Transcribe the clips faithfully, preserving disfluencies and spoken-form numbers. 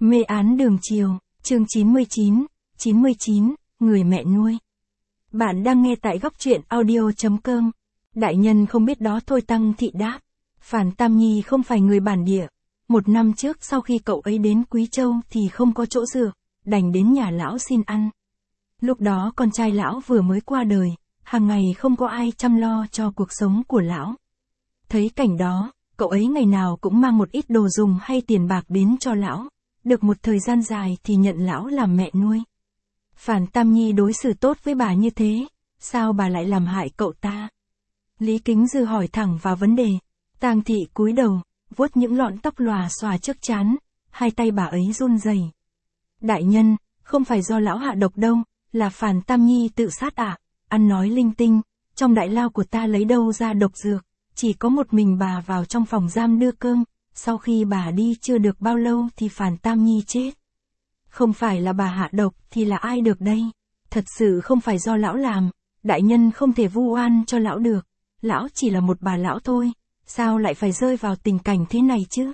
Mê án đường chiều, chương chín mươi chín, chín mươi chín, người mẹ nuôi. Bạn đang nghe tại góc truyện audio chấm com. Đại nhân không biết đó thôi, Tăng Thị đáp. Phàn Tam Nhi không phải người bản địa. Một năm trước sau khi cậu ấy đến Quý Châu thì không có chỗ dựa, đành đến nhà lão xin ăn. Lúc đó con trai lão vừa mới qua đời, hàng ngày không có ai chăm lo cho cuộc sống của lão. Thấy cảnh đó, cậu ấy ngày nào cũng mang một ít đồ dùng hay tiền bạc đến cho lão. Được một thời gian dài thì nhận lão làm mẹ nuôi. Phàn Tam Nhi đối xử tốt với bà như thế, sao bà lại làm hại cậu ta? Lý Kính Dư hỏi thẳng vào vấn đề. Tang Thị cúi đầu, vuốt những lọn tóc lòa xòa trước trán, hai tay bà ấy run rẩy. Đại nhân, không phải do lão hạ độc đâu, là Phàn Tam Nhi tự sát ạ. À? Ăn nói linh tinh, trong đại lao của ta lấy đâu ra độc dược, chỉ có một mình bà vào trong phòng giam đưa cơm. Sau khi bà đi chưa được bao lâu thì Phàn Tam Nhi chết. Không phải là bà hạ độc thì là ai được đây? Thật sự không phải do lão làm, đại nhân không thể vu oan cho lão được. Lão chỉ là một bà lão thôi, sao lại phải rơi vào tình cảnh thế này chứ?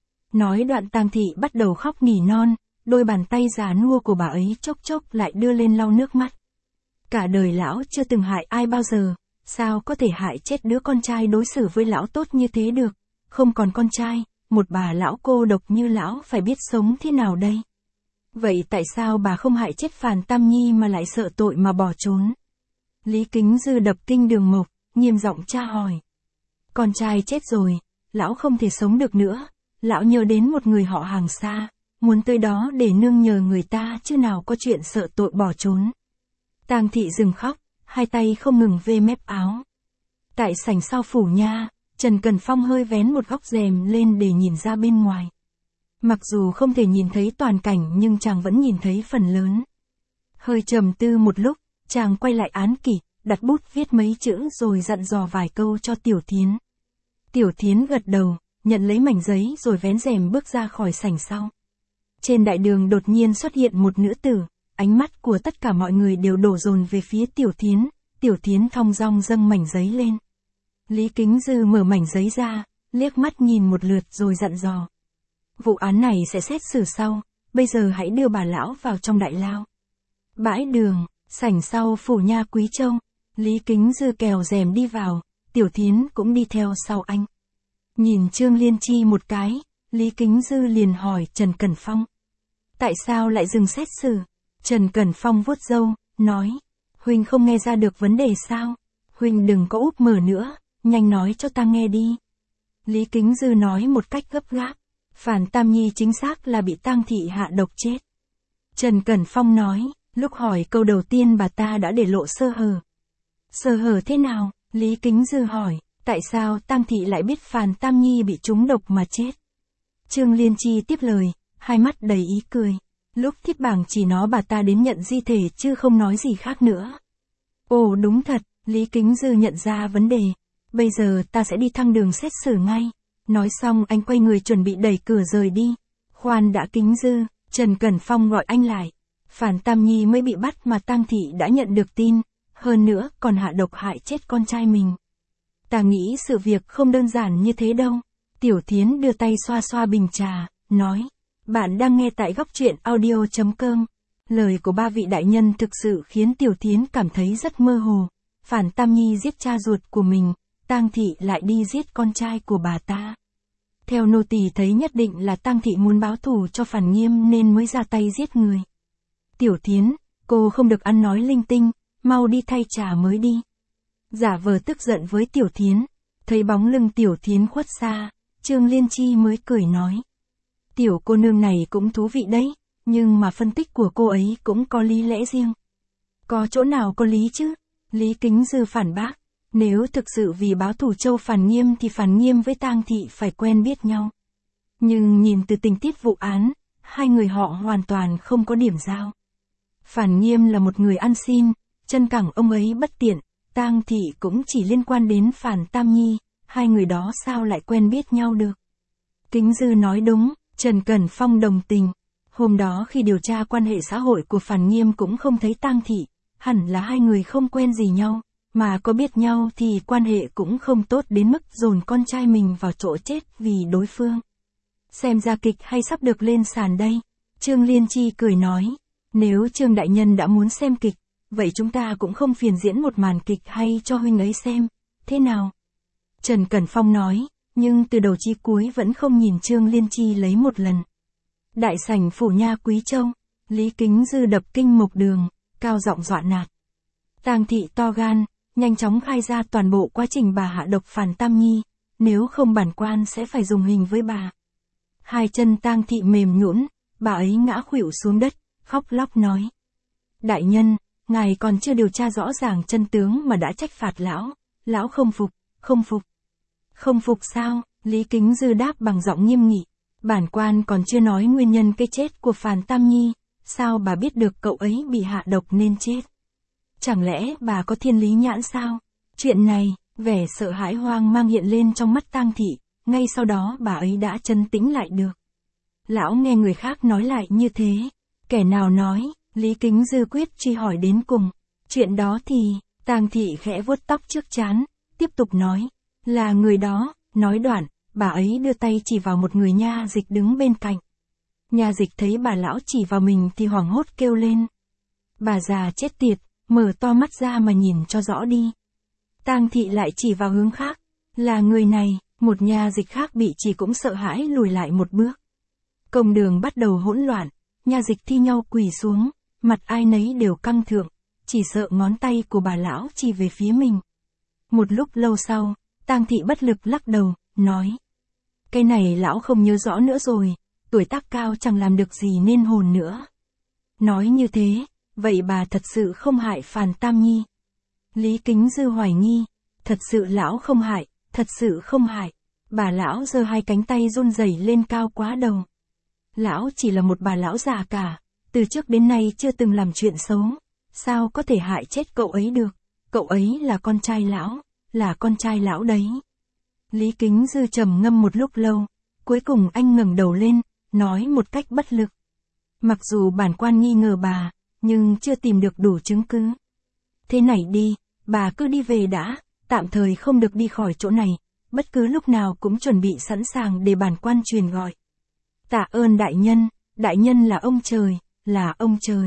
Nói đoạn Tang Thị bắt đầu khóc nỉ non, đôi bàn tay già nua của bà ấy chốc chốc lại đưa lên lau nước mắt. Cả đời lão chưa từng hại ai bao giờ, sao có thể hại chết đứa con trai đối xử với lão tốt như thế được? Không còn con trai, một bà lão cô độc như lão phải biết sống thế nào đây? Vậy tại sao bà không hại chết Phàn Tam Nhi mà lại sợ tội mà bỏ trốn? Lý Kính Dư đập kinh đường mộc, nghiêm giọng tra hỏi. Con trai chết rồi, lão không thể sống được nữa, lão nhớ đến một người họ hàng xa, muốn tới đó để nương nhờ người ta chứ nào có chuyện sợ tội bỏ trốn. Tang Thị dừng khóc, hai tay không ngừng vê mép áo. Tại sảnh sau phủ nha, Trần Cẩn Phong hơi vén một góc rèm lên để nhìn ra bên ngoài. Mặc dù không thể nhìn thấy toàn cảnh nhưng chàng vẫn nhìn thấy phần lớn. Hơi trầm tư một lúc, chàng quay lại án kỷ, đặt bút viết mấy chữ rồi dặn dò vài câu cho Tiểu Thiến. Tiểu Thiến gật đầu, nhận lấy mảnh giấy rồi vén rèm bước ra khỏi sảnh sau. Trên đại đường đột nhiên xuất hiện một nữ tử, ánh mắt của tất cả mọi người đều đổ dồn về phía Tiểu Thiến. Tiểu Thiến thong dong dâng mảnh giấy lên. Lý Kính Dư mở mảnh giấy ra, liếc mắt nhìn một lượt rồi dặn dò. Vụ án này sẽ xét xử sau, bây giờ hãy đưa bà lão vào trong đại lao. Bãi đường, sảnh sau phủ nha Quý Châu, Lý Kính Dư kèo rèm đi vào, Tiểu Thiến cũng đi theo sau anh. Nhìn Trương Liên Chi một cái, Lý Kính Dư liền hỏi Trần Cẩn Phong. Tại sao lại dừng xét xử? Trần Cẩn Phong vuốt râu, nói. Huynh không nghe ra được vấn đề sao? Huynh đừng có úp mở nữa, nhanh nói cho ta nghe đi. Lý Kính Dư nói một cách gấp gáp. Phàn Tam Nhi chính xác là bị Tang Thị hạ độc chết. Trần Cẩn Phong nói, lúc hỏi câu đầu tiên bà ta đã để lộ sơ hở. Sơ hở thế nào? Lý Kính Dư hỏi, tại sao Tang Thị lại biết Phàn Tam Nhi bị trúng độc mà chết? Trương Liên Chi tiếp lời, hai mắt đầy ý cười. Lúc thiếp bảng chỉ nói bà ta đến nhận di thể chứ không nói gì khác nữa. Ồ đúng thật, Lý Kính Dư nhận ra vấn đề. Bây giờ ta sẽ đi thăng đường xét xử ngay. Nói xong anh quay người chuẩn bị đẩy cửa rời đi. Khoan đã Kính Dư, Trần Cẩn Phong gọi anh lại. Phàn Tam Nhi mới bị bắt mà Tang Thị đã nhận được tin, hơn nữa còn hạ độc hại chết con trai mình. Ta nghĩ sự việc không đơn giản như thế đâu. Tiểu Thiến đưa tay xoa xoa bình trà, nói. Bạn đang nghe tại góc truyện audio chấm com. Lời của ba vị đại nhân thực sự khiến Tiểu Thiến cảm thấy rất mơ hồ. Phàn Tam Nhi giết cha ruột của mình, Tang Thị lại đi giết con trai của bà ta. Theo nô tỳ thấy nhất định là Tang Thị muốn báo thù cho Phàn Nghiêm nên mới ra tay giết người. Tiểu Thiến, cô không được ăn nói linh tinh, mau đi thay trà mới đi. Giả vờ tức giận với Tiểu Thiến, thấy bóng lưng Tiểu Thiến khuất xa, Trương Liên Chi mới cười nói. Tiểu cô nương này cũng thú vị đấy, nhưng mà phân tích của cô ấy cũng có lý lẽ riêng. Có chỗ nào có lý chứ? Lý Kính Dư phản bác. Nếu thực sự vì báo thù Châu Phàn Nghiêm thì Phàn Nghiêm với Tang Thị phải quen biết nhau. Nhưng nhìn từ tình tiết vụ án, hai người họ hoàn toàn không có điểm giao. Phàn Nghiêm là một người ăn xin, chân cẳng ông ấy bất tiện, Tang Thị cũng chỉ liên quan đến Phàn Tam Nhi, hai người đó sao lại quen biết nhau được. Kính Dư nói đúng, Trần Cẩn Phong đồng tình. Hôm đó khi điều tra quan hệ xã hội của Phàn Nghiêm cũng không thấy Tang Thị, hẳn là hai người không quen gì nhau. Mà có biết nhau thì quan hệ cũng không tốt đến mức dồn con trai mình vào chỗ chết vì đối phương. Xem ra kịch hay sắp được lên sàn đây. Trương Liên Chi cười nói, nếu Trương đại nhân đã muốn xem kịch, vậy chúng ta cũng không phiền diễn một màn kịch hay cho huynh ấy xem, thế nào? Trần Cẩn Phong nói, nhưng từ đầu chí cuối vẫn không nhìn Trương Liên Chi lấy một lần. Đại sảnh phủ nha Quý Châu, Lý Kính Dư đập kinh mộc đường, cao giọng dọa nạt. Tang thị to gan, nhanh chóng khai ra toàn bộ quá trình bà hạ độc Phàn Tam Nhi, nếu không bản quan sẽ phải dùng hình với bà. Hai chân Tang thị mềm nhũn, bà ấy ngã khuỵu xuống đất, khóc lóc nói. Đại nhân, ngài còn chưa điều tra rõ ràng chân tướng mà đã trách phạt lão, lão không phục, không phục. Không phục sao? Lý Kính Dư đáp bằng giọng nghiêm nghị. Bản quan còn chưa nói nguyên nhân cái chết của Phàn Tam Nhi, sao bà biết được cậu ấy bị hạ độc nên chết? Chẳng lẽ bà có thiên lý nhãn sao? Chuyện này, vẻ sợ hãi hoang mang hiện lên trong mắt Tang thị, ngay sau đó bà ấy đã trấn tĩnh lại được. Lão nghe người khác nói lại như thế. Kẻ nào nói? Lý Kính Dư quyết truy hỏi đến cùng. Chuyện đó thì, Tang thị khẽ vuốt tóc trước trán, tiếp tục nói. Là người đó, nói đoạn, bà ấy đưa tay chỉ vào một người nha dịch đứng bên cạnh. Nha dịch thấy bà lão chỉ vào mình thì hoảng hốt kêu lên. Bà già chết tiệt, mở to mắt ra mà nhìn cho rõ đi. Tang thị lại chỉ vào hướng khác. Là người này, một nha dịch khác bị chỉ cũng sợ hãi lùi lại một bước. Công đường bắt đầu hỗn loạn, nha dịch thi nhau quỳ xuống, mặt ai nấy đều căng thượng, chỉ sợ ngón tay của bà lão chỉ về phía mình. Một lúc lâu sau, Tang thị bất lực lắc đầu, nói. Cái này lão không nhớ rõ nữa rồi, tuổi tác cao chẳng làm được gì nên hồn nữa. Nói như thế, vậy bà thật sự không hại Phàn Tam Nhi. Lý Kính Dư hoài nghi, thật sự lão không hại, thật sự không hại. Bà lão giơ hai cánh tay run rẩy lên cao quá đầu. Lão chỉ là một bà lão già cả, từ trước đến nay chưa từng làm chuyện xấu, sao có thể hại chết cậu ấy được, cậu ấy là con trai lão, là con trai lão đấy. Lý Kính Dư trầm ngâm một lúc lâu, cuối cùng anh ngẩng đầu lên, nói một cách bất lực. Mặc dù bản quan nghi ngờ bà, nhưng chưa tìm được đủ chứng cứ. Thế này đi, bà cứ đi về đã, tạm thời không được đi khỏi chỗ này, bất cứ lúc nào cũng chuẩn bị sẵn sàng để bản quan truyền gọi. Tạ ơn đại nhân, đại nhân là ông trời, là ông trời.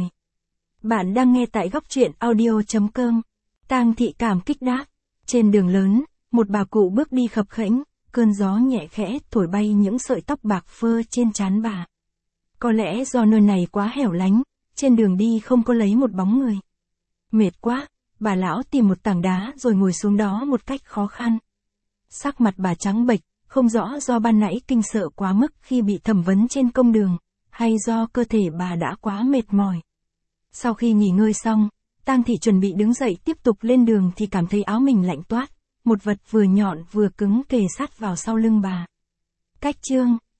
Bạn đang nghe tại góc truyện audio chấm com. Tang thị cảm kích đáp. Trên đường lớn, một bà cụ bước đi khập khẽnh, cơn gió nhẹ khẽ thổi bay những sợi tóc bạc phơ trên trán bà. Có lẽ do nơi này quá hẻo lánh, trên đường đi không có lấy một bóng người. Mệt quá, bà lão tìm một tảng đá rồi ngồi xuống đó một cách khó khăn. Sắc mặt bà trắng bệch, không rõ do ban nãy kinh sợ quá mức khi bị thẩm vấn trên công đường, hay do cơ thể bà đã quá mệt mỏi. Sau khi nghỉ ngơi xong, Tang thị chuẩn bị đứng dậy tiếp tục lên đường thì cảm thấy áo mình lạnh toát, một vật vừa nhọn vừa cứng kề sát vào sau lưng bà. Cách chương